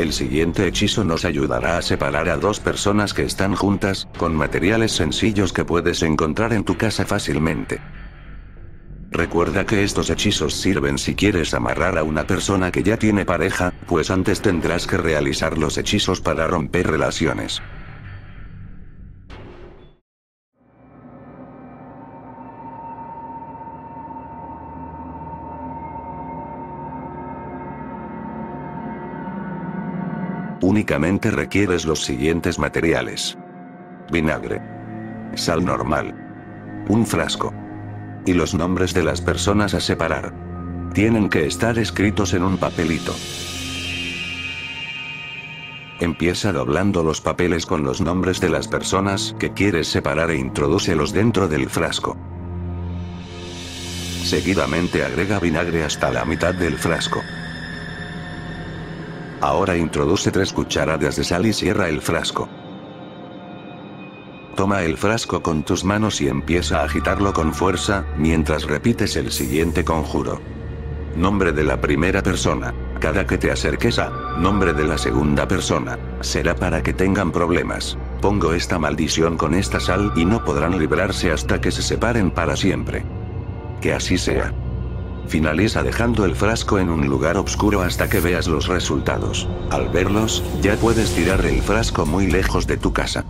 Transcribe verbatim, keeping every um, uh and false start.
El siguiente hechizo nos ayudará a separar a dos personas que están juntas, con materiales sencillos que puedes encontrar en tu casa fácilmente. Recuerda que estos hechizos sirven si quieres amarrar a una persona que ya tiene pareja, pues antes tendrás que realizar los hechizos para romper relaciones. Únicamente requieres los siguientes materiales: vinagre, sal normal, un frasco y los nombres de las personas a separar. Tienen que estar escritos en un papelito. Empieza doblando los papeles con los nombres de las personas que quieres separar e introdúcelos dentro del frasco. Seguidamente agrega vinagre hasta la mitad del frasco. Ahora introduce tres cucharadas de sal y cierra el frasco. Toma el frasco con tus manos y empieza a agitarlo con fuerza, mientras repites el siguiente conjuro. Nombre de la primera persona. Cada que te acerques a nombre de la segunda persona, será para que tengan problemas. Pongo esta maldición con esta sal y no podrán librarse hasta que se separen para siempre. Que así sea. Finaliza dejando el frasco en un lugar oscuro hasta que veas los resultados. Al verlos, ya puedes tirar el frasco muy lejos de tu casa.